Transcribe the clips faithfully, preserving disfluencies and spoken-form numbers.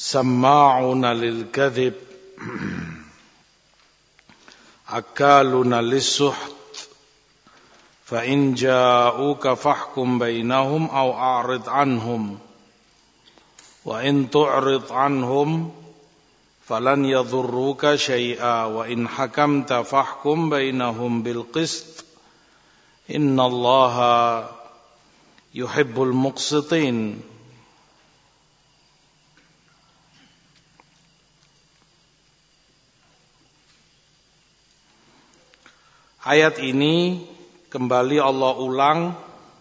Samma'una lil kadhib akaluna lis-suht fa in ja'uka fahkum bainahum aw a'rid anhum wa in tu'rid anhum falan yadhurruka syai'a wa in hakamta fahkum bainahum bil qist innallaha yuhibbul muqsitin. Ayat ini kembali Allah ulang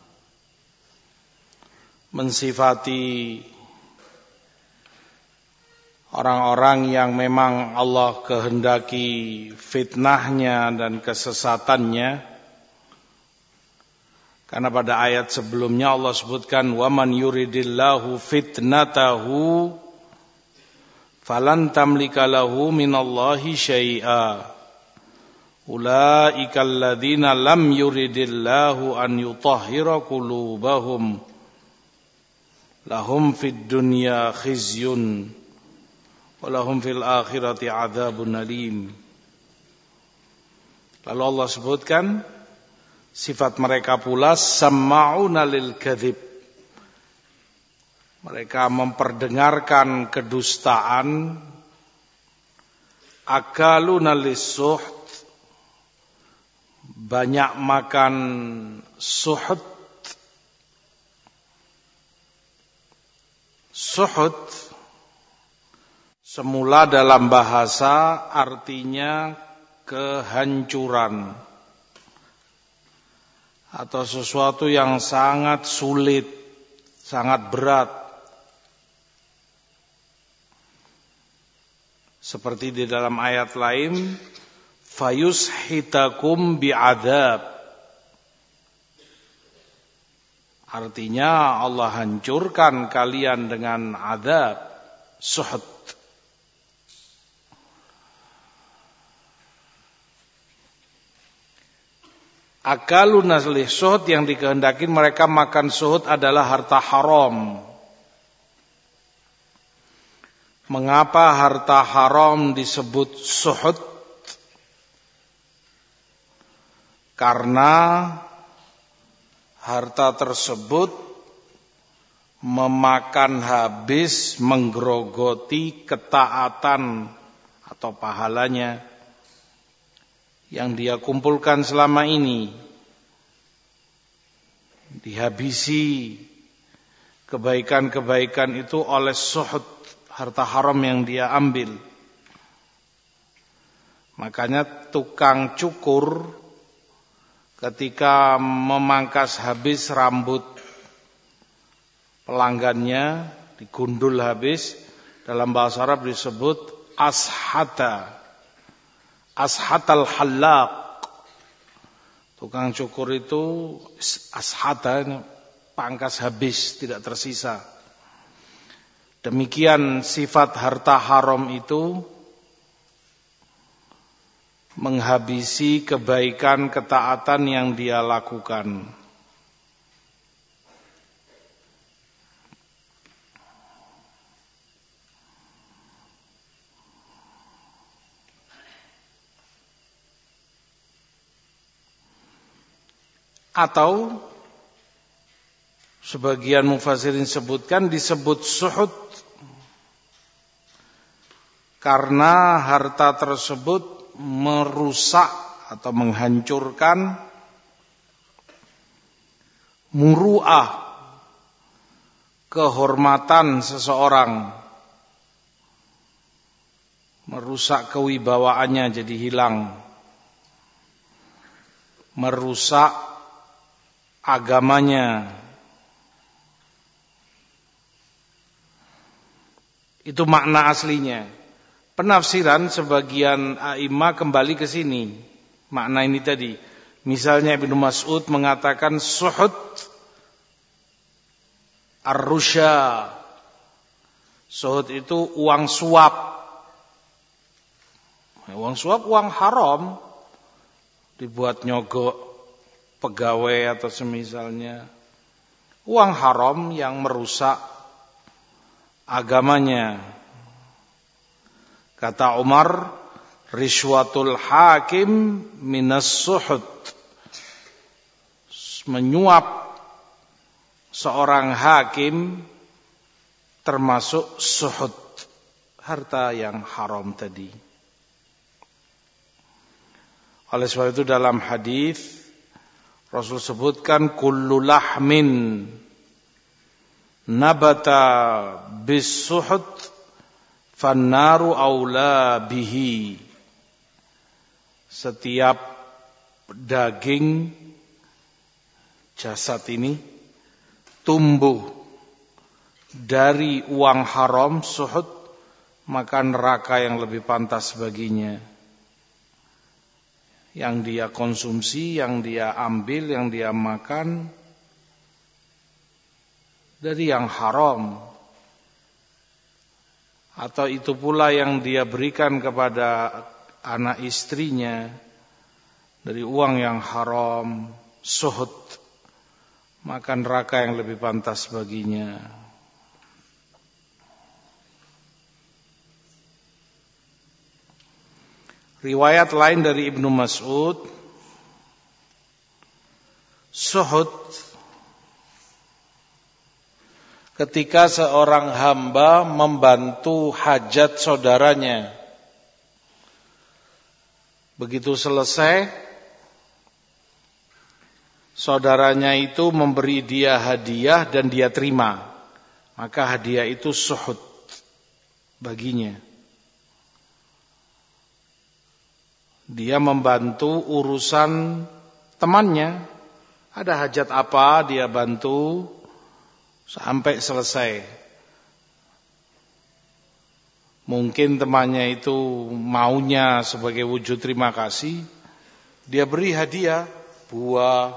mensifati orang-orang yang memang Allah kehendaki fitnahnya dan kesesatannya. Karena pada ayat sebelumnya Allah sebutkan waman yuridillahu fitnatahu falan tamlika lahu minallahi syai'a. Ulaika alladzina lam yuridillahu an yutahhira qulubahum lahum fid dunya khizyun wa lahum fil akhirati adzabun alim. Lalu Allah sebutkan sifat mereka pula samma'una lil kadzib. Mereka memperdengarkan kedustaan, akaluna lis-suht, banyak makan suhud. Suhud semula dalam bahasa artinya kehancuran atau sesuatu yang sangat sulit, sangat berat. Seperti di dalam ayat lain, fayushitakum bi'adzab. Artinya Allah hancurkan kalian dengan azab, suhud. Akaluna lis-suhud, yang dikehendaki mereka makan suhud adalah harta haram. Mengapa harta haram disebut suhud? Karena harta tersebut memakan habis, menggerogoti ketaatan atau pahalanya yang dia kumpulkan selama ini. Dihabisi kebaikan-kebaikan itu oleh suhud, harta haram yang dia ambil. Makanya tukang cukur ketika memangkas habis rambut pelanggannya, digundul habis, dalam bahasa Arab disebut ashata. Ashatal halaq. Tukang cukur itu ashata, pangkas habis, tidak tersisa. Demikian sifat harta haram itu menghabisi kebaikan ketaatan yang dia lakukan. Atau sebagian mufassirin sebutkan disebut suhud karena harta tersebut merusak atau menghancurkan muru'ah, kehormatan seseorang, merusak kewibawaannya jadi hilang, merusak agamanya. Itu makna aslinya. Penafsiran sebagian a'imah kembali ke sini, makna ini tadi. Misalnya Ibnu Mas'ud mengatakan suhud ar-rusya. Suhud itu uang suap. Uang suap uang haram, dibuat nyogok pegawai atau semisalnya. Uang haram yang merusak agamanya, Kata Umar, rishwatul hakim minas suhud. Menyuap seorang hakim termasuk suhud, harta yang haram tadi. Oleh sebab itu dalam hadis Rasul sebutkan kullu lahmin nabata bis-suhud fannaru aula bihi. Setiap daging jasad ini tumbuh dari uang haram suhud, maka neraka yang lebih pantas baginya. Yang dia konsumsi, yang dia ambil, yang dia makan dari yang haram. Atau itu pula yang dia berikan kepada anak istrinya dari uang yang haram, suhud, maka neraka yang lebih pantas baginya. Riwayat lain dari Ibnu Mas'ud, suhud ketika seorang hamba membantu hajat saudaranya. Begitu selesai, saudaranya itu memberi dia hadiah dan dia terima, maka hadiah itu suhud baginya. Dia membantu urusan temannya, ada hajat apa dia bantu sampai selesai. Mungkin temannya itu maunya sebagai wujud terima kasih, dia beri hadiah, buah,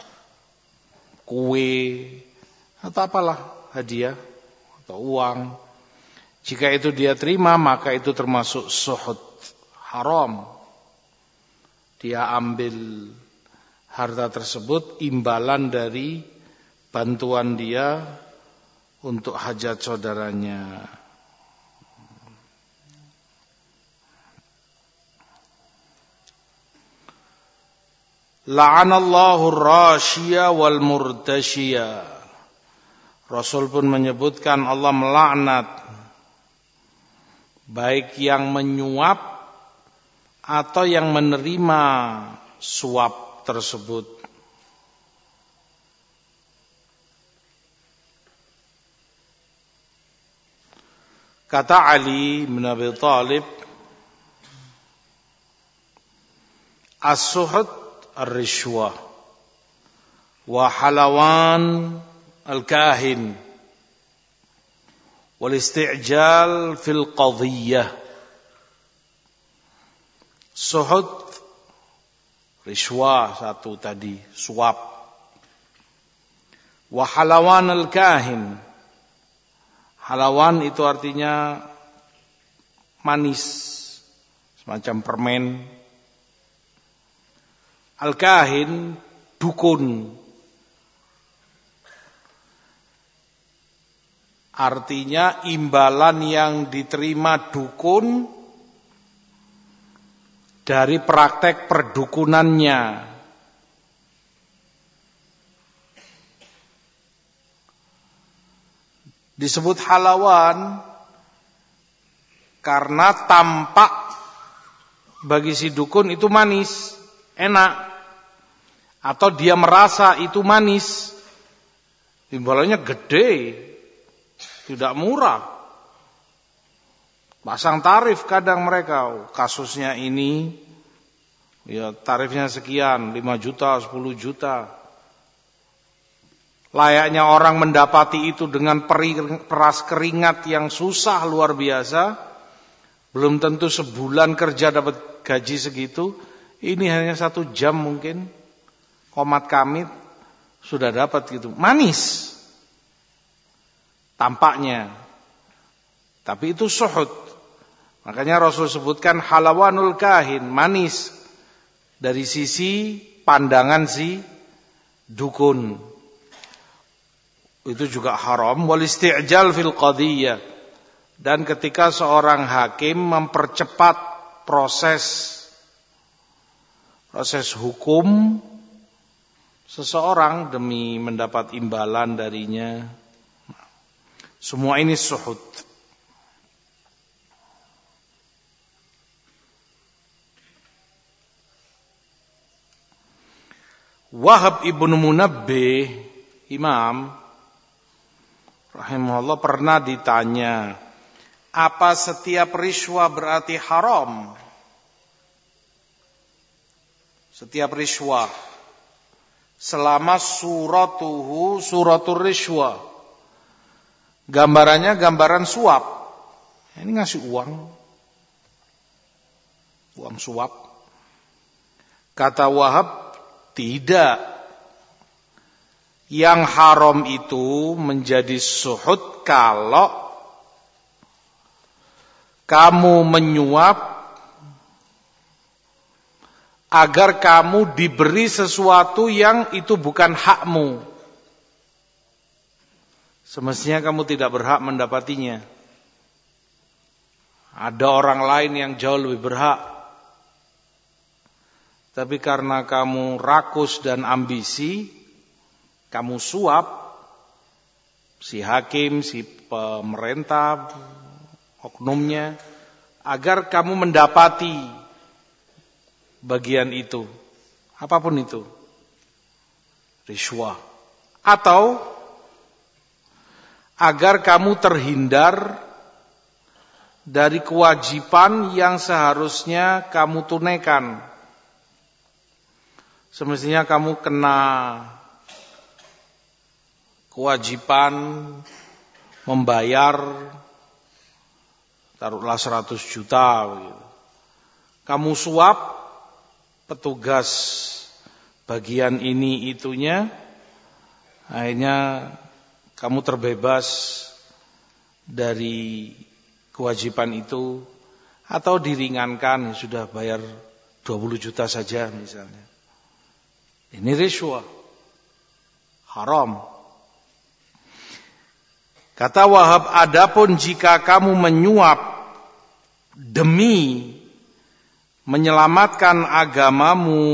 kue, atau apalah hadiah, atau uang. Jika itu dia terima, maka itu termasuk suhud, haram. Dia ambil harta tersebut imbalan dari bantuan dia untuk hajat saudaranya. La'anallahu ar-rashiya wal murtashiya. Rasul pun menyebutkan Allah melaknat baik yang menyuap atau yang menerima suap tersebut. Kata Ali bin Abi Thalib, as-suhud ar-rishwah wa halawan al-kahin wal isti'jal fil qadhiyyah. Suhud, rishwah satu tadi, suap. Wa halawan al-kahin. Halawan itu artinya manis, semacam permen. Al-kahin, dukun. Artinya imbalan yang diterima dukun dari praktek perdukunannya. Disebut halawan karena tampak bagi si dukun itu manis, enak. Atau dia merasa itu manis. Imbalannya gede, tidak murah. Pasang tarif kadang mereka, kasusnya ini ya tarifnya sekian, lima juta, sepuluh juta. Layaknya orang mendapati itu dengan peras keringat yang susah luar biasa. Belum tentu sebulan kerja dapat gaji segitu. Ini hanya satu jam mungkin, komat kamit sudah dapat gitu. Manis tampaknya, tapi itu suhud. Makanya Rasul sebutkan halawanul kahin, manis dari sisi pandangan si dukun. Itu juga haram. Wal isti'jal fil qadhiyyah, Dan ketika seorang hakim mempercepat proses proses hukum seseorang demi mendapat imbalan darinya, semua ini suhud. Wahab ibnu Munabbih, imam rahimahullah, pernah ditanya, apa setiap rishwa berarti haram? Setiap rishwa selama suratuhu suratul rishwa, gambarannya gambaran suap. Ini ngasih uang, uang suap. Kata Wahab, tidak. Yang haram itu menjadi suhud kalau kamu menyuap agar kamu diberi sesuatu yang itu bukan hakmu. Semestinya kamu tidak berhak mendapatinya. Ada orang lain yang jauh lebih berhak. Tapi karena kamu rakus dan ambisi, kamu suap si hakim, si pemerintah, oknumnya, agar kamu mendapati bagian itu, apapun itu, rishwah, atau agar kamu terhindar dari kewajiban yang seharusnya kamu tunaikan. Semestinya kamu kena kewajiban membayar taruhlah seratus juta begitu. Kamu suap petugas bagian ini itunya, akhirnya kamu terbebas dari kewajiban itu, atau diringankan, sudah bayar dua puluh juta saja misalnya. Ini rishwah, haram. Kata Wahab, adapun jika kamu menyuap demi menyelamatkan agamamu,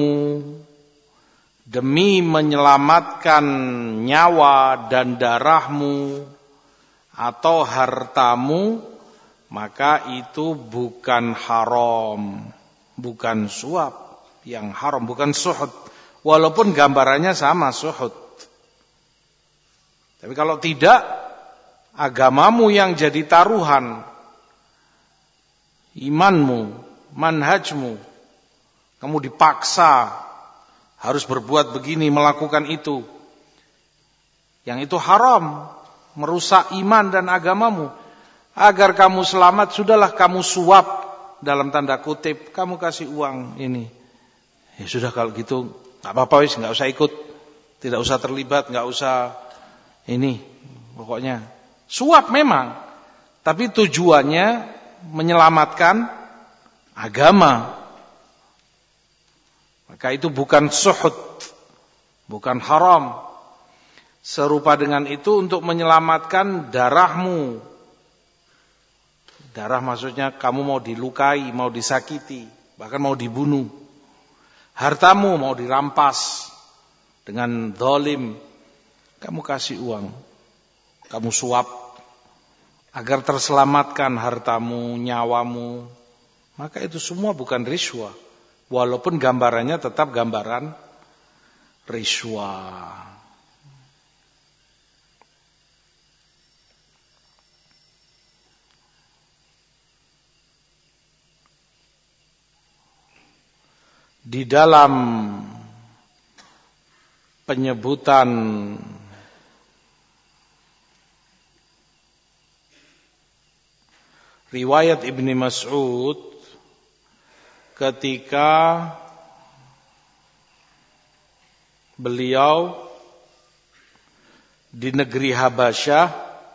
demi menyelamatkan nyawa dan darahmu atau hartamu, maka itu bukan haram, bukan suap yang haram, bukan suhud. Walaupun gambarannya sama, suhud. Tapi kalau tidak, agamamu yang jadi taruhan, imanmu, manhajmu, kamu dipaksa harus berbuat begini, melakukan itu, yang itu haram, merusak iman dan agamamu. Agar kamu selamat, sudahlah kamu suap, dalam tanda kutip, kamu kasih uang ini. Ya sudah, kalau gitu nggak apa-apa, wis, nggak usah ikut, tidak usah terlibat, nggak usah ini, pokoknya suap memang, tapi tujuannya menyelamatkan agama. Maka itu bukan suhud, bukan haram. Serupa dengan itu untuk menyelamatkan darahmu. Darah maksudnya kamu mau dilukai, mau disakiti, bahkan mau dibunuh. Hartamu mau dirampas dengan zalim, kamu kasih uang, kamu suap agar terselamatkan hartamu, nyawamu, maka itu semua bukan rishwah, walaupun gambarannya tetap gambaran rishwah. Di dalam penyebutan riwayat Ibnu Mas'ud ketika beliau di negeri Habasyah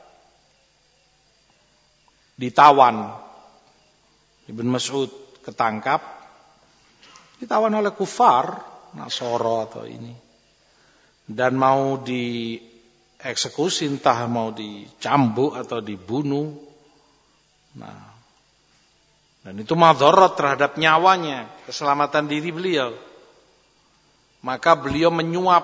ditawan, Ibnu Mas'ud ketangkap, ditawan oleh kufar, Nasoro atau ini, dan mau dieksekusi, entah mau dicambuk atau dibunuh. Nah, dan itu madharat terhadap nyawanya, keselamatan diri beliau. Maka beliau menyuap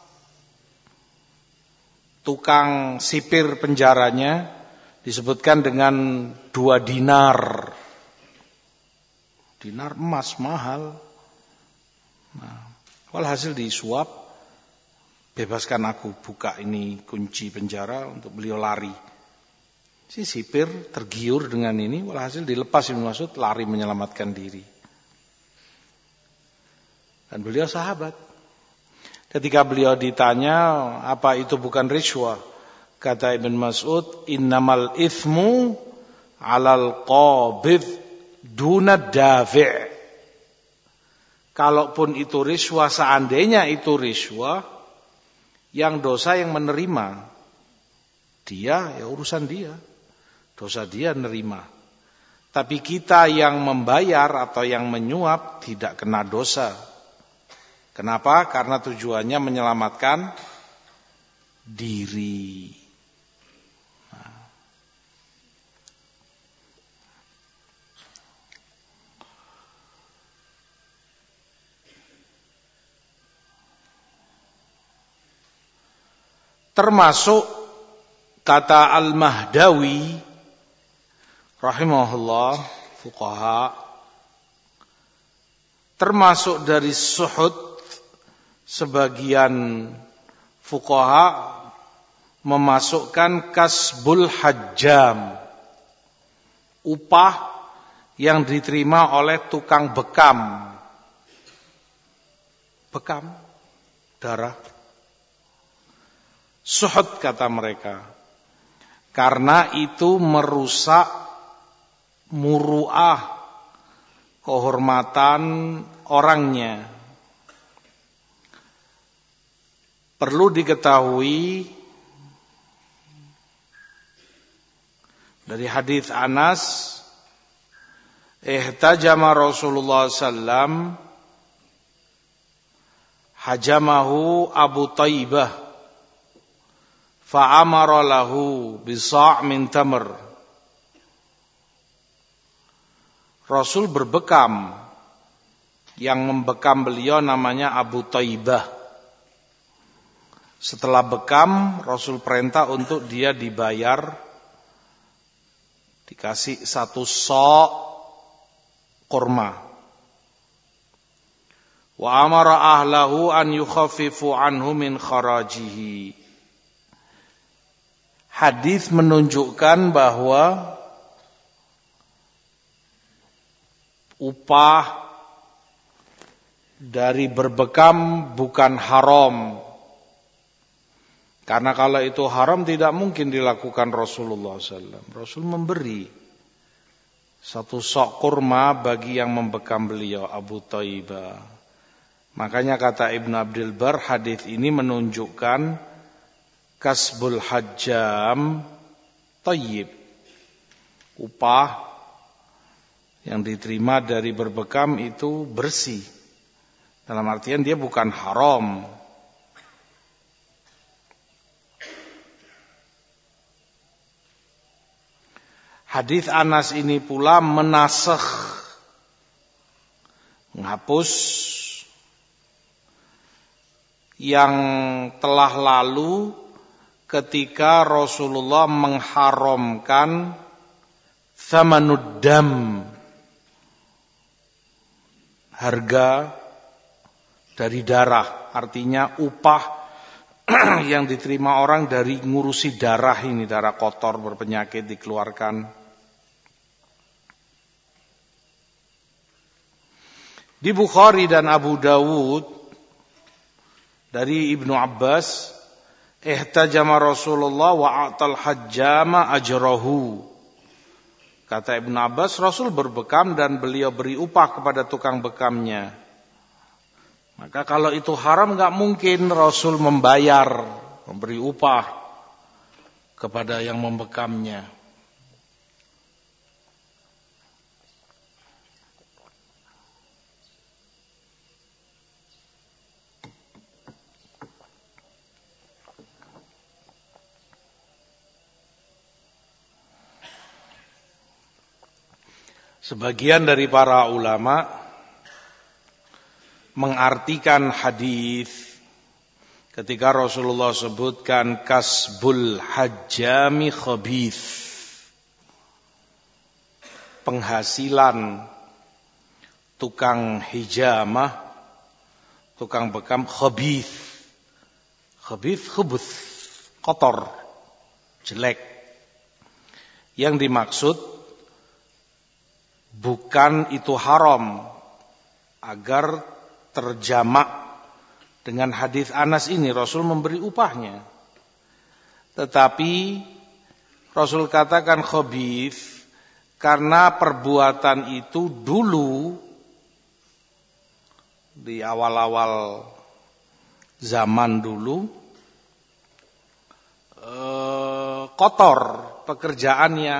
tukang sipir penjaranya, disebutkan dengan dua dinar. Dinar emas mahal. Nah, walhasil disuap, bebaskan aku, buka ini kunci penjara untuk beliau lari. Si sipir tergiur dengan ini, walhasil dilepas Ibnu Mas'ud, lari menyelamatkan diri. Dan beliau sahabat. Ketika beliau ditanya, apa itu bukan riswah? Kata Ibn Mas'ud, innamal ithmu alal qabid dunad dafi'. Kalaupun itu riswah, seandainya itu riswah, yang dosa yang menerima, dia ya urusan dia. Dosa dia nerima. Tapi kita yang membayar atau yang menyuap tidak kena dosa. Kenapa? Karena tujuannya menyelamatkan diri. Nah. Termasuk kata Al-Mahdawi rahimahullah, fuqaha, termasuk dari suhud, sebagian fuqaha memasukkan kasbul hajjam, upah yang diterima oleh tukang bekam. Bekam darah. Suhud kata mereka. Karena itu merusak muru'ah, kehormatan orangnya. Perlu diketahui dari hadis Anas, ihtajama Rasulullah sallallahu alaihi wasallam, hajamahu Abu Taibah, fa'amara lahu bisa' min tamr. Rasul berbekam, yang membekam beliau namanya Abu Taibah. Setelah bekam, Rasul perintah untuk dia dibayar, dikasih satu sok kurma. Wa amara ahlahu an yukhaffifu anhu min kharajihi. Hadis menunjukkan bahwa upah dari berbekam bukan haram. Karena kalau itu haram tidak mungkin dilakukan Rasulullah sallallahu alaihi wasallam. Rasul memberi satu sok kurma bagi yang membekam beliau, Abu Taibah. Makanya kata Ibn Abdul Bar, hadis ini menunjukkan kasbul hajjam thayyib. Upah yang diterima dari berbekam itu bersih. Dalam artian dia bukan haram. Hadis Anas ini pula menasakh, menghapus yang telah lalu ketika Rasulullah mengharamkan thamanud dam, harga dari darah, artinya upah yang diterima orang dari ngurusi darah ini, darah kotor berpenyakit dikeluarkan. Di Bukhari dan Abu Dawud dari Ibnu Abbas, ihtajama Rasulullah wa a'tal hajjama ajrahu. Kata Ibnu Abbas, Rasul berbekam dan beliau beri upah kepada tukang bekamnya. Maka kalau itu haram, enggak mungkin Rasul membayar, memberi upah kepada yang membekamnya. Sebagian dari para ulama mengartikan hadis ketika Rasulullah sebutkan kasbul hajjami khabith, penghasilan tukang hijamah, tukang bekam khabith. Khabith, khubuth, kotor, jelek. Yang dimaksud bukan itu haram, agar terjamak dengan hadis Anas ini Rasul memberi upahnya. Tetapi Rasul katakan khabith karena perbuatan itu dulu di awal-awal zaman dulu eh, kotor, pekerjaan yang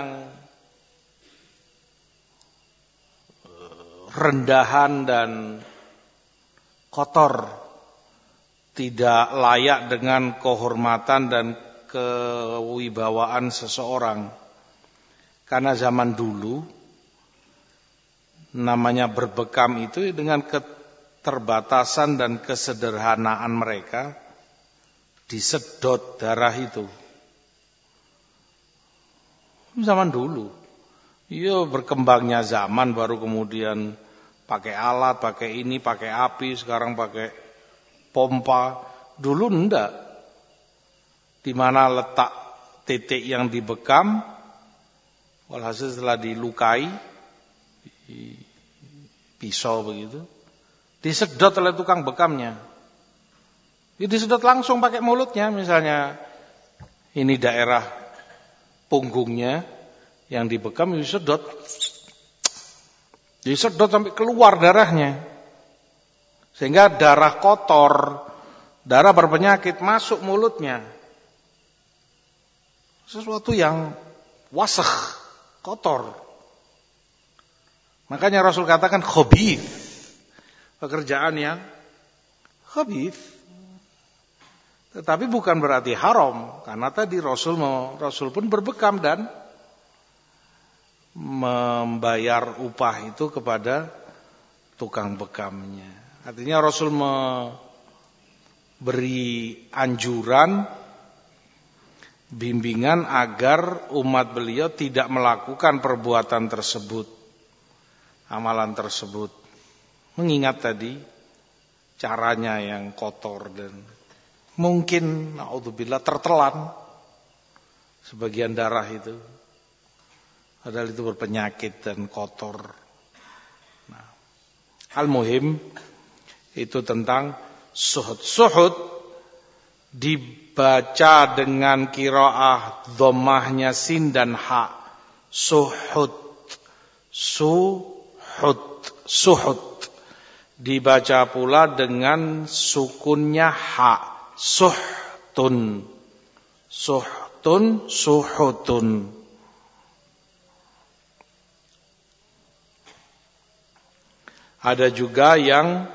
rendahan dan kotor, tidak layak dengan kehormatan dan kewibawaan seseorang. Karena zaman dulu namanya berbekam itu dengan keterbatasan dan kesederhanaan mereka disedot darah itu. Zaman dulu, iya berkembangnya zaman baru kemudian pakai alat, pakai ini, pakai api, sekarang pakai pompa. Dulu enggak. Di mana letak titik yang dibekam, walhasil setelah dilukai, pisau begitu, disedot oleh tukang bekamnya. Ya, disedot langsung pakai mulutnya, misalnya ini daerah punggungnya yang dibekam, disedot. Disedot sampai keluar darahnya. Sehingga darah kotor, darah berpenyakit masuk mulutnya. Sesuatu yang wasakh, kotor. Makanya Rasul katakan khabith. Pekerjaan yang khabith. Tetapi bukan berarti haram. Karena tadi Rasul Rasul pun berbekam dan membayar upah itu kepada tukang bekamnya. Artinya Rasul memberi anjuran, bimbingan agar umat beliau tidak melakukan perbuatan tersebut, amalan tersebut. Mengingat tadi caranya yang kotor dan mungkin naudzubillah tertelan sebagian darah itu. Padahal itu berpenyakit dan kotor. Nah, al-muhim itu tentang suhud. Suhud dibaca dengan qiraah dhammahnya sin dan ha. Suhud. Suhud. Suhud. Dibaca pula dengan sukunnya ha. Suhtun. Suhtun, suhutun. Ada juga yang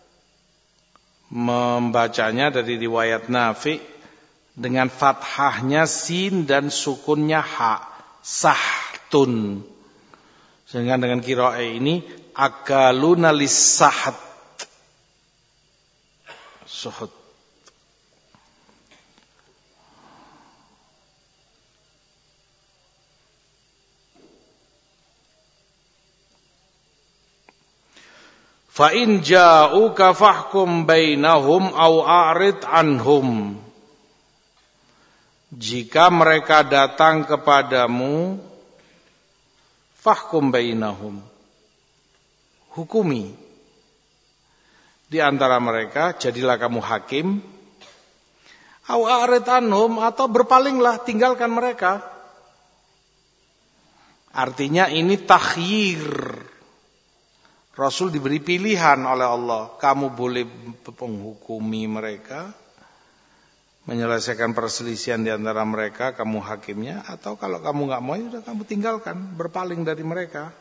membacanya dari riwayat Nafi dengan fathahnya sin dan sukunnya ha, sahtun. Sehingga dengan qiraah ini akaluna lis-sahat. Suhud. Fa in ja'uka fahkum bainahum aw a'rid anhum. Jika mereka datang kepadamu, fahkum bainahum, hukumi di antara mereka, jadilah kamu hakim. Aw a'rid anhum, atau berpalinglah, tinggalkan mereka. Artinya ini takhyir. Rasul diberi pilihan oleh Allah. Kamu boleh menghukumi mereka, menyelesaikan perselisihan di antara mereka, kamu hakimnya. Atau kalau kamu nggak mau, ya sudah kamu tinggalkan, berpaling dari mereka.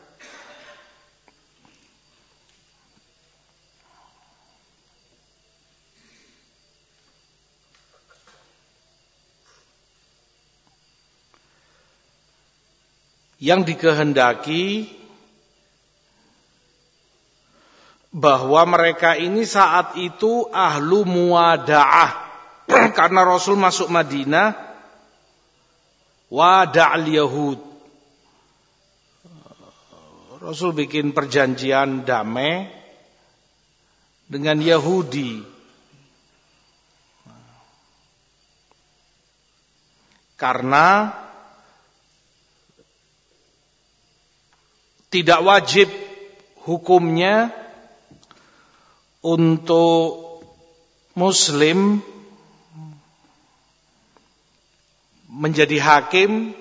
Yang dikehendaki bahwa mereka ini saat itu ahlu muwada'ah. Karena Rasul masuk Madinah, wada'al Yahud. Rasul bikin perjanjian damai dengan Yahudi. Karena tidak wajib hukumnya untuk Muslim menjadi hakim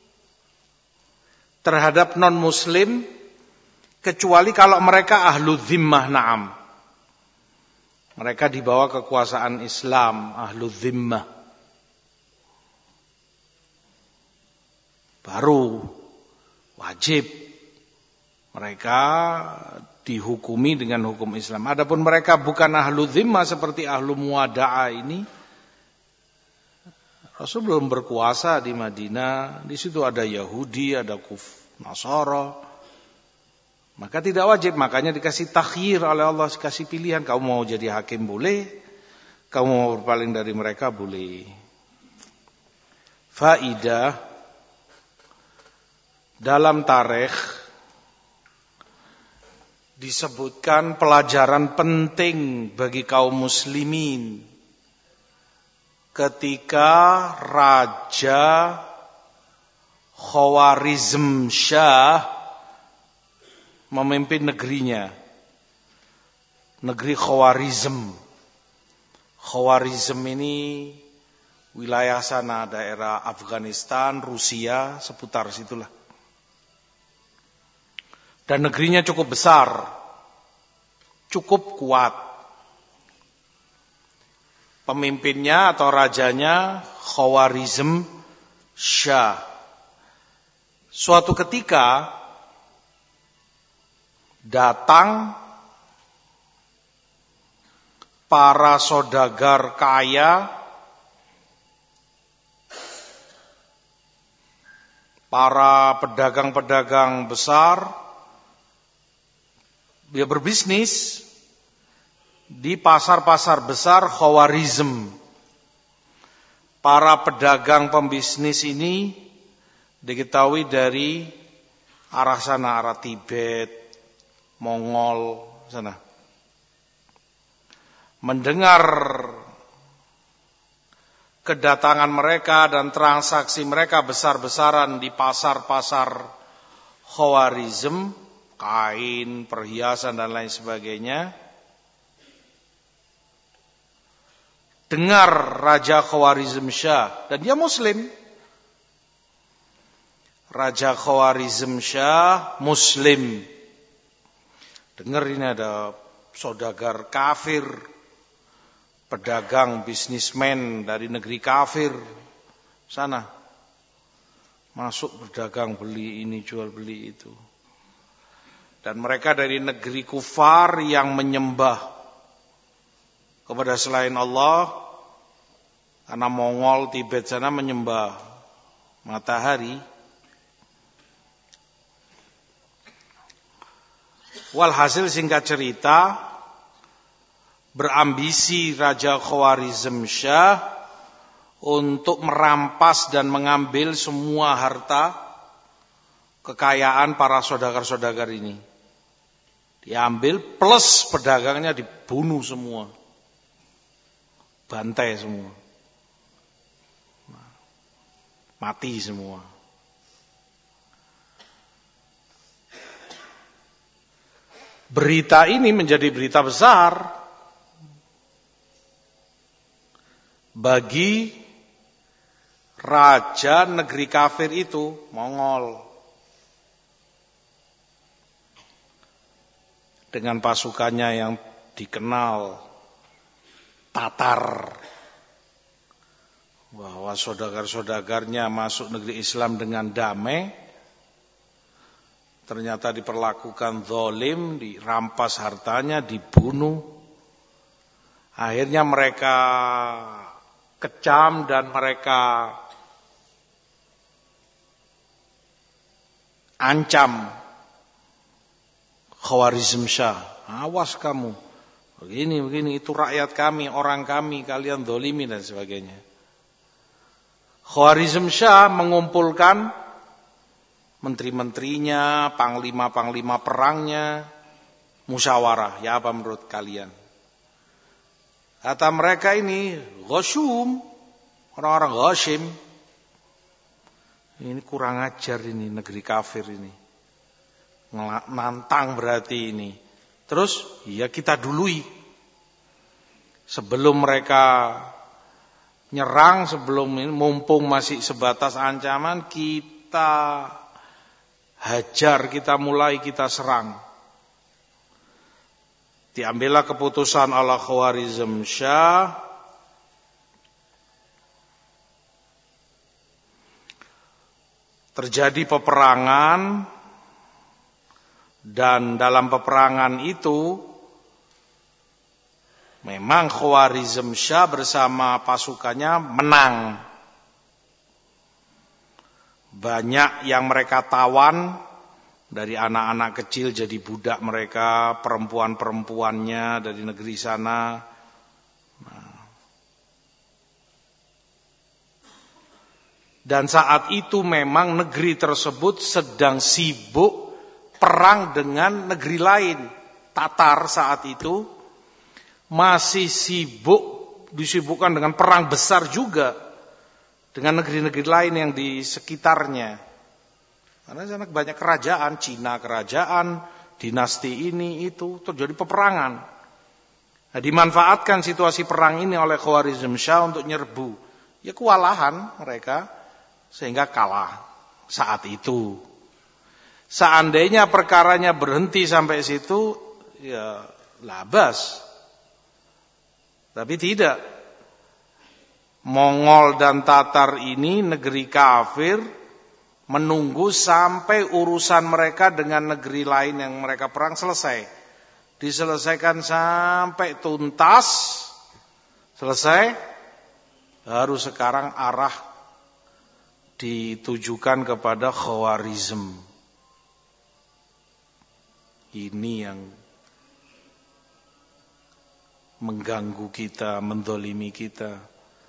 terhadap non-Muslim kecuali kalau mereka ahlu zimmah, na'am. Mereka di bawah kekuasaan Islam, ahlu zimmah. Baru wajib mereka dihukumi dengan hukum Islam. Adapun mereka bukan ahlu zimmah seperti ahlu muwada'ah ini, Rasul belum berkuasa di Madinah. Di situ ada Yahudi, ada Kuf Nasara. Maka tidak wajib, makanya dikasih takhyir oleh Allah, dikasih pilihan. Kamu mau jadi hakim boleh, kamu mau berpaling dari mereka boleh. Faidah dalam tarikh disebutkan pelajaran penting bagi kaum muslimin ketika Raja Khawarizm Shah memimpin negerinya. Negeri Khawarizm. Khawarizm ini wilayah sana, daerah Afghanistan, Rusia, seputar situlah. Dan negerinya cukup besar, cukup kuat. Pemimpinnya atau rajanya Khawarizm Shah. Suatu ketika datang para saudagar kaya, para pedagang-pedagang besar. Dia berbisnis di pasar-pasar besar Khawarizm. Para pedagang pembisnis ini diketahui dari arah sana, arah Tibet, Mongol, sana. Mendengar kedatangan mereka dan transaksi mereka besar-besaran di pasar-pasar Khawarizm, kain, perhiasan dan lain sebagainya. Dengar Raja Khawarizm Shah, dan dia Muslim. Raja Khawarizm Shah Muslim. Dengar ini ada saudagar kafir, pedagang, bisnismen dari negeri kafir sana. Masuk berdagang, beli ini, jual beli itu. Dan mereka dari negeri kufar yang menyembah kepada selain Allah. Karena Mongol, Tibet sana menyembah matahari. Walhasil singkat cerita, berambisi Raja Khawarizm Shah untuk merampas dan mengambil semua harta kekayaan para saudagar-saudagar ini. Diambil plus pedagangnya dibunuh semua. Bantai semua. Mati semua. Berita ini menjadi berita besar bagi raja negeri kafir itu, Mongol. Dengan pasukannya yang dikenal Tatar, bahwa saudagar-saudagarnya masuk negeri Islam dengan damai, ternyata diperlakukan zalim, dirampas hartanya, dibunuh. Akhirnya mereka kecam dan mereka ancam Khawarizm Syah, awas kamu, begini begini, itu rakyat kami, orang kami, kalian dolimi dan sebagainya. Khawarizm Syah mengumpulkan menteri-menterinya, panglima-panglima perangnya, musyawarah, ya apa menurut kalian? Kata mereka ini Ghasyum, orang-orang Ghasyim. Ini kurang ajar ini, negeri kafir ini. Nantang berarti ini. Terus ya kita dului. Sebelum mereka nyerang, sebelum ini mumpung masih sebatas ancaman, kita hajar, kita mulai, kita serang. Diambillah keputusan oleh Khawarizm Syah. Terjadi peperangan, dan dalam peperangan itu memang Khawarizm Syah bersama pasukannya menang. Banyak yang mereka tawan, dari anak-anak kecil jadi budak mereka, perempuan-perempuannya dari negeri sana. Nah. Dan saat itu memang negeri tersebut sedang sibuk perang dengan negeri lain. Tatar saat itu masih sibuk, disibukkan dengan perang besar juga dengan negeri-negeri lain yang di sekitarnya. Karena sana banyak kerajaan, Cina kerajaan, dinasti ini itu, terjadi peperangan. Nah, dimanfaatkan situasi perang ini oleh Khawarizm Syah untuk nyerbu. Ya kewalahan mereka, sehingga kalah saat itu. Seandainya perkaranya berhenti sampai situ, ya labas. Tapi tidak. Mongol dan Tatar ini negeri kafir, menunggu sampai urusan mereka dengan negeri lain yang mereka perang selesai. Diselesaikan sampai tuntas, selesai, baru sekarang arah ditujukan kepada Khawarizm. Ini yang mengganggu kita, mendolimi kita.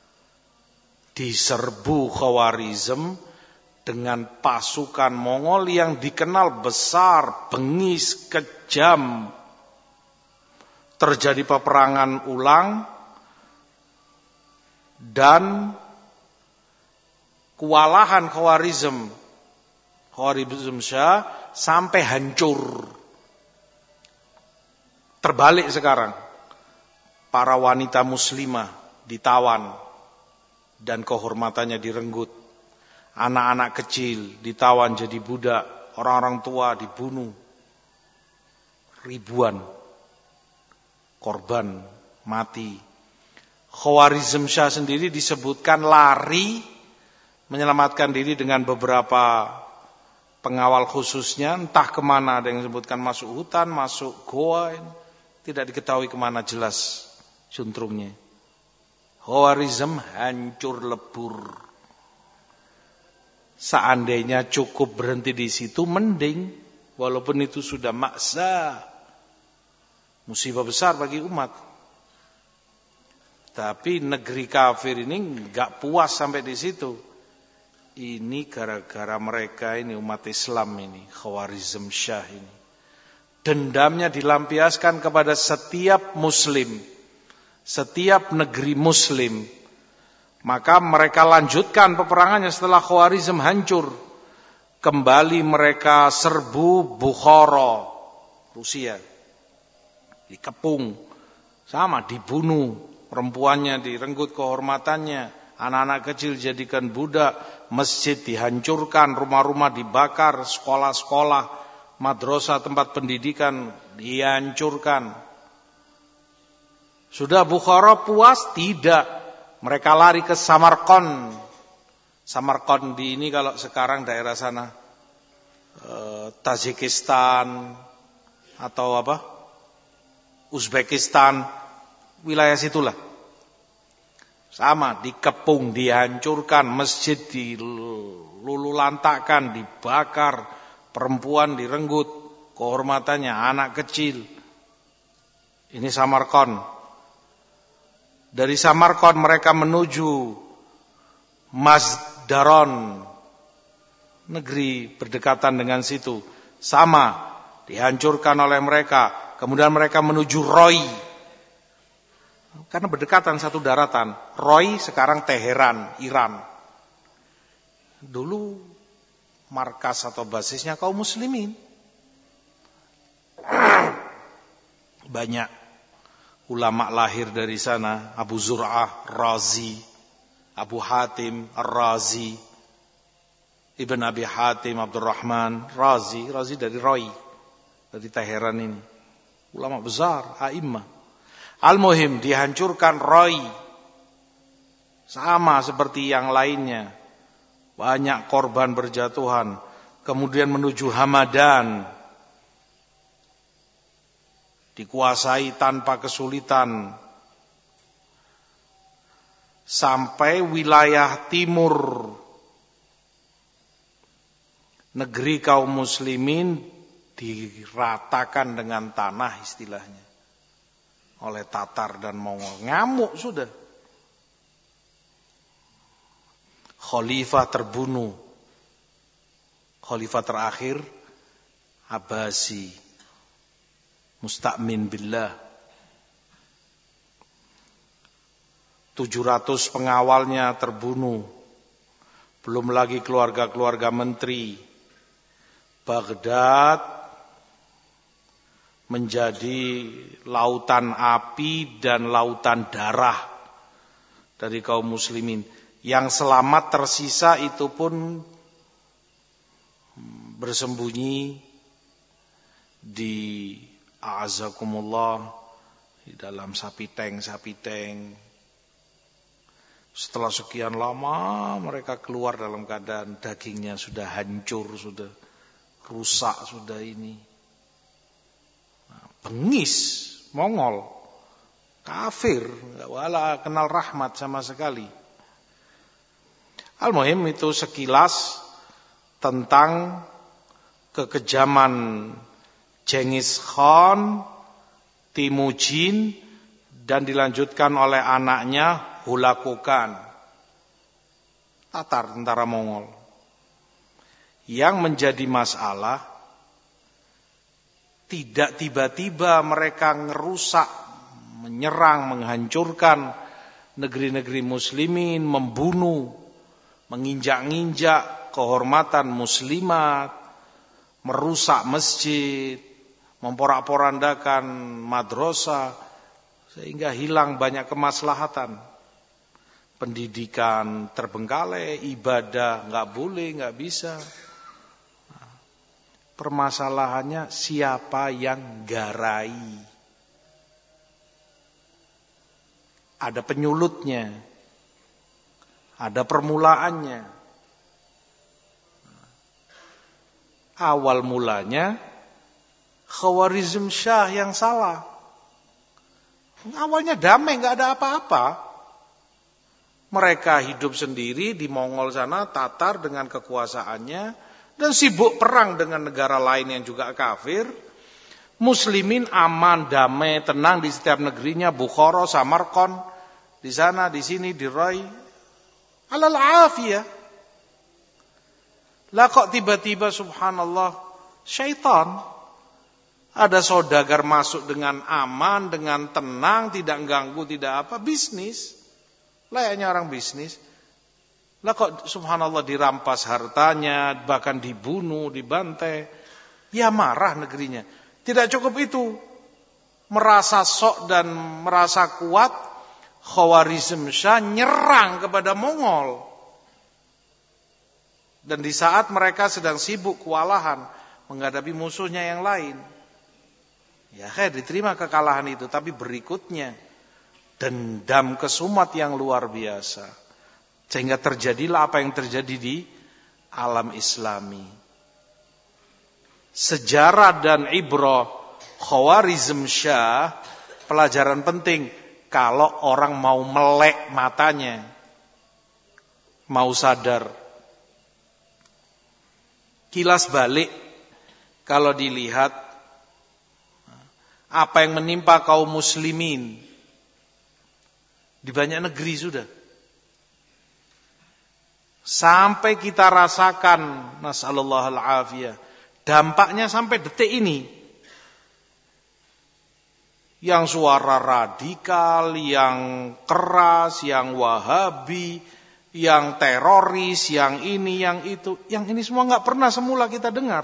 Diserbu Khawarizm dengan pasukan Mongol yang dikenal besar, bengis, kejam. Terjadi peperangan ulang dan kewalahan Khawarizm, Khawarizm Syah sampai hancur. Terbalik sekarang, para wanita muslimah ditawan dan kehormatannya direnggut. Anak-anak kecil ditawan jadi budak, orang-orang tua dibunuh. Ribuan korban mati. Khawarizm Syah sendiri disebutkan lari, menyelamatkan diri dengan beberapa pengawal khususnya, entah kemana, ada yang disebutkan masuk hutan, masuk goa, tidak diketahui kemana jelas juntrungnya. Khawarizm hancur lebur. Seandainya cukup berhenti di situ mending, walaupun itu sudah maksa, musibah besar bagi umat. Tapi negeri kafir ini enggak puas sampai di situ. Ini gara-gara mereka ini umat Islam ini, Khawarizm Syah ini. Dendamnya dilampiaskan kepada setiap muslim, setiap negeri muslim. Maka mereka lanjutkan peperangannya setelah Khawarizm hancur. Kembali mereka serbu Bukhara, Rusia. Dikepung, sama dibunuh, perempuannya direnggut kehormatannya, anak-anak kecil dijadikan budak, masjid dihancurkan, rumah-rumah dibakar, sekolah-sekolah, madrasah tempat pendidikan dihancurkan. Sudah Bukhara puas? Tidak. Mereka lari ke Samarkand. Samarkand di ini kalau sekarang daerah sana eh, Tajikistan atau apa? Uzbekistan, wilayah situlah. Sama, dikepung, dihancurkan, masjid dilululantakkan, dibakar, perempuan direnggut, kehormatannya, anak kecil. Ini Samarkand. Dari Samarkand mereka menuju Mazdaran, negeri berdekatan dengan situ. Sama, dihancurkan oleh mereka. Kemudian mereka menuju Roy. Karena berdekatan satu daratan. Roy sekarang Teheran, Iran. Dulu markas atau basisnya kaum muslimin. Banyak ulama lahir dari sana. Abu Zur'ah Razi, Abu Hatim Ar-Razi, Ibn Abi Hatim Abdurrahman Razi. Razi dari Roy, dari Teheran ini. Ulama besar, a'immah. Al-Muhim, dihancurkan Roy. Sama seperti yang lainnya. Banyak korban berjatuhan. Kemudian menuju Hamadan. Dikuasai tanpa kesulitan. Sampai wilayah timur negeri kaum muslimin diratakan dengan tanah istilahnya oleh Tatar dan Mongol. Ngamuk sudah. Khalifah terbunuh. Khalifah terakhir Abbasi, Musta'min billah. tujuh ratus pengawalnya terbunuh. Belum lagi keluarga-keluarga menteri. Baghdad menjadi lautan api dan lautan darah dari kaum muslimin. Yang selamat tersisa itu pun bersembunyi di a'azakumullah di dalam sapiteng-sapiteng. Setelah sekian lama mereka keluar dalam keadaan dagingnya sudah hancur, sudah rusak, sudah ini. Nah, bengis, Mongol, kafir, enggak wala kenal rahmat sama sekali. Al-Muhim itu sekilas tentang kekejaman Genghis Khan, Temujin, dan dilanjutkan oleh anaknya Hulagu Khan, Tatar, tentara Mongol. Yang menjadi masalah, tidak tiba-tiba mereka ngerusak, menyerang, menghancurkan negeri-negeri muslimin, membunuh, menginjak-injak kehormatan muslimat, merusak masjid, memporak-porandakan madrasah, sehingga hilang banyak kemaslahatan. Pendidikan terbengkalai, ibadah nggak boleh, nggak bisa. Permasalahannya siapa yang garai? Ada penyulutnya, ada permulaannya. Awal mulanya Khawarizm Shah yang salah. Awalnya damai, nggak ada apa-apa. Mereka hidup sendiri di Mongol sana, Tatar dengan kekuasaannya, dan sibuk perang dengan negara lain yang juga kafir. Muslimin aman, damai, tenang di setiap negerinya, Bukhara, Samarkand, di sana, di sini, di Rai. Alal afiyah. Lah kok tiba-tiba subhanallah, syaitan. Ada saudagar masuk dengan aman, dengan tenang, tidak ganggu, tidak apa, bisnis. Layaknya orang bisnis. Lah kok subhanallah dirampas hartanya, bahkan dibunuh, dibantai. Ya marah negerinya. Tidak cukup itu. Merasa sok dan merasa kuat, Khawarizm Shah nyerang kepada Mongol. Dan di saat mereka sedang sibuk kewalahan menghadapi musuhnya yang lain. Ya khair, diterima kekalahan itu. Tapi berikutnya dendam kesumat yang luar biasa. Sehingga terjadilah apa yang terjadi di alam Islami. Sejarah dan ibrah Khawarizm Shah, pelajaran penting kalau orang mau melek matanya, mau sadar. Kilas balik kalau dilihat apa yang menimpa kaum muslimin di banyak negeri sudah. Sampai kita rasakan, nasallallahu al-afiyah, dampaknya sampai detik ini. Yang suara radikal, yang keras, yang wahabi, yang teroris, yang ini, yang itu. Yang ini semua gak pernah semula kita dengar.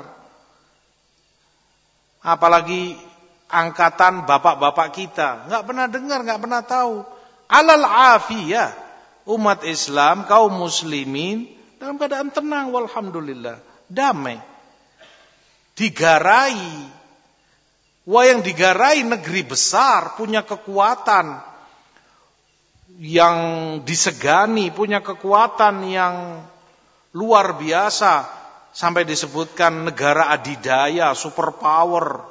Apalagi angkatan bapak-bapak kita. Gak pernah dengar, gak pernah tahu. Alal afiyah. Umat Islam, kaum muslimin, dalam keadaan tenang, walhamdulillah. Damai. Digarai. Wah, yang digarai negeri besar, punya kekuatan. Yang disegani, punya kekuatan yang luar biasa. Sampai disebutkan negara adidaya, superpower.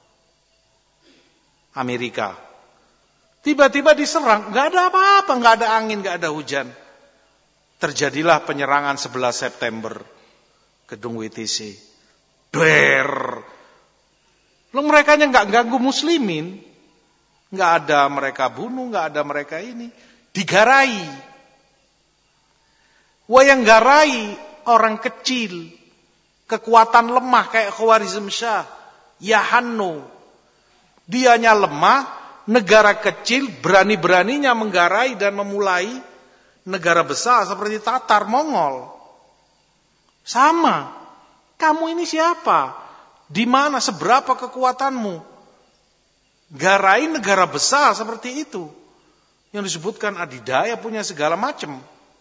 Amerika. Tiba-tiba diserang, gak ada apa-apa, gak ada angin, gak ada hujan. Terjadilah penyerangan sebelas September. Gedung W T C. Der. Lalu mereka nya gak ganggu muslimin. Gak ada mereka bunuh, gak ada mereka ini. Digarai. Wah, yang garai orang kecil. Kekuatan lemah kayak Khawarizm Shah. Yahanno. Dianya lemah. Negara kecil berani-beraninya menggarai dan memulai negara besar seperti Tatar, Mongol. Sama. Kamu ini siapa? Di mana, seberapa kekuatanmu? Garai negara besar seperti itu. Yang disebutkan adidaya, punya segala macam.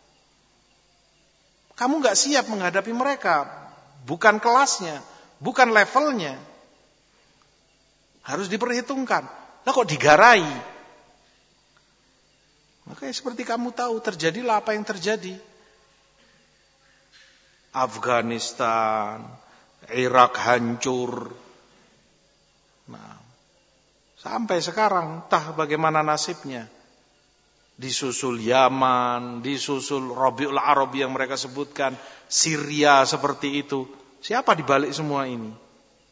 Kamu gak siap menghadapi mereka. Bukan kelasnya, bukan levelnya. Harus diperhitungkan. Lah kok digarai? Makanya seperti kamu tahu, terjadilah apa yang terjadi. Afghanistan, Irak hancur. Nah, sampai sekarang entah bagaimana nasibnya. Disusul Yaman, disusul Rabiul Arabi yang mereka sebutkan, Syria seperti itu. Siapa di balik semua ini?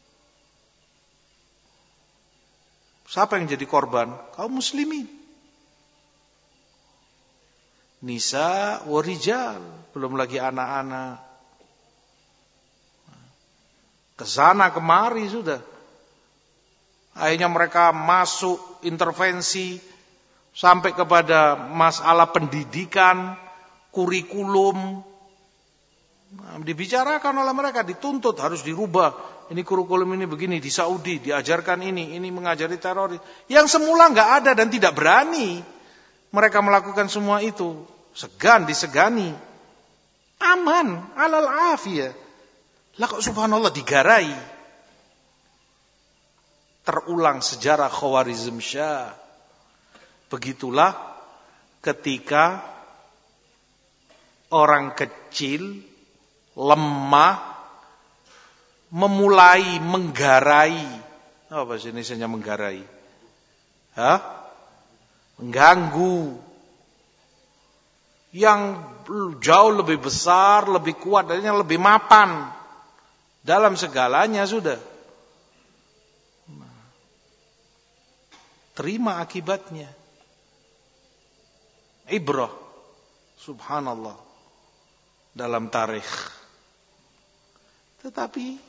Siapa yang jadi korban? Kaum muslimin. Nisa warijal, belum lagi anak-anak. Kesana kemari sudah. Akhirnya mereka masuk intervensi sampai kepada masalah pendidikan, kurikulum. Nah, dibicarakan oleh mereka, dituntut harus dirubah. Ini kurikulum ini begini, di Saudi diajarkan ini, ini mengajari teroris. Yang semula nggak ada dan tidak berani mereka melakukan semua itu. Segan, disegani. Aman, alal afiyah. Lah kok subhanallah digarai. Terulang sejarah Khawarizm Shah. Begitulah ketika orang kecil, lemah, memulai menggarai. Apa bahasa Indonesianya menggarai? Hah? Mengganggu. Yang jauh lebih besar, lebih kuat, dan yang lebih mapan. Dalam segalanya sudah. Terima akibatnya. Ibrah. Subhanallah. Dalam tarikh. Tetapi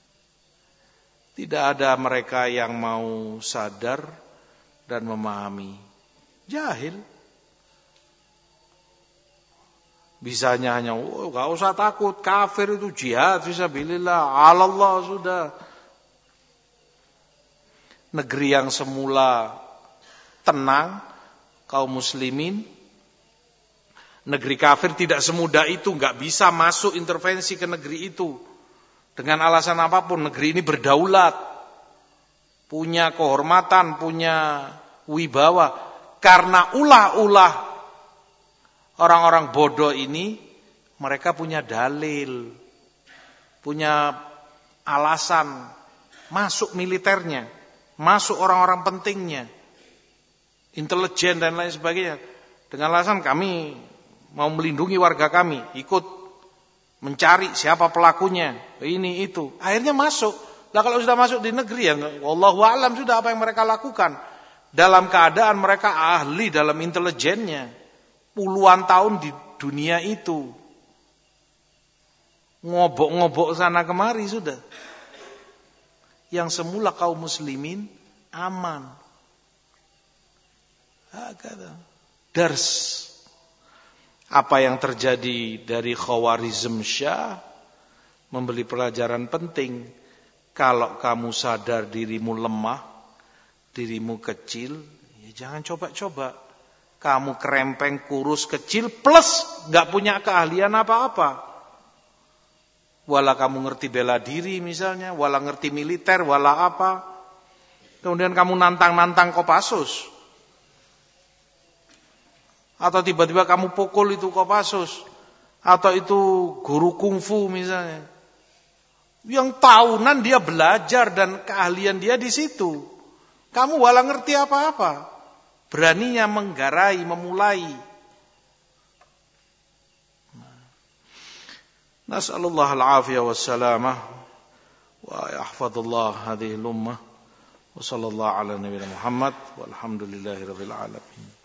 tidak ada mereka yang mau sadar dan memahami. Jahil. Bisanya hanya, oh, gak usah takut, kafir itu jihad fisabilillah, Allah sudah. Negeri yang semula tenang, kaum muslimin, negeri kafir tidak semudah itu, gak bisa masuk intervensi ke negeri itu. Dengan alasan apapun, negeri ini berdaulat, punya kehormatan, punya wibawa. Karena ulah-ulah orang-orang bodoh ini, mereka punya dalil, punya alasan, masuk militernya, masuk orang-orang pentingnya, intelijen dan lain sebagainya. Dengan alasan kami mau melindungi warga kami, ikut mencari siapa pelakunya, ini itu. Akhirnya masuk, Lah kalau sudah masuk di negeri ya wallahu a'lam sudah apa yang mereka lakukan. Dalam keadaan mereka ahli dalam intelijennya. Puluhan tahun di dunia itu. Ngobok-ngobok sana kemari sudah. Yang semula kaum muslimin aman. Hakada. Dars. Apa yang terjadi dari Khawarizm Syah memberi pelajaran penting. Kalau kamu sadar dirimu lemah, dirimu kecil, ya jangan coba-coba. Kamu kerempeng, kurus, kecil, plus gak punya keahlian apa-apa. Wala kamu ngerti bela diri misalnya, wala ngerti militer, wala apa. Kemudian kamu nantang-nantang Kopassus. Atau tiba-tiba kamu pukul itu Kopassus. Atau itu guru kungfu misalnya. Yang tahunan dia belajar dan keahlian dia di situ. Kamu wala ngerti apa-apa. Beraninya menggarai, memulai. Nas'alullah al-afiyah wassalamah. Wa yahfadullah hadhihi al-ummah. Wa sallallahu ala nabiyina Muhammad. Walhamdulillahi rabbil alamin.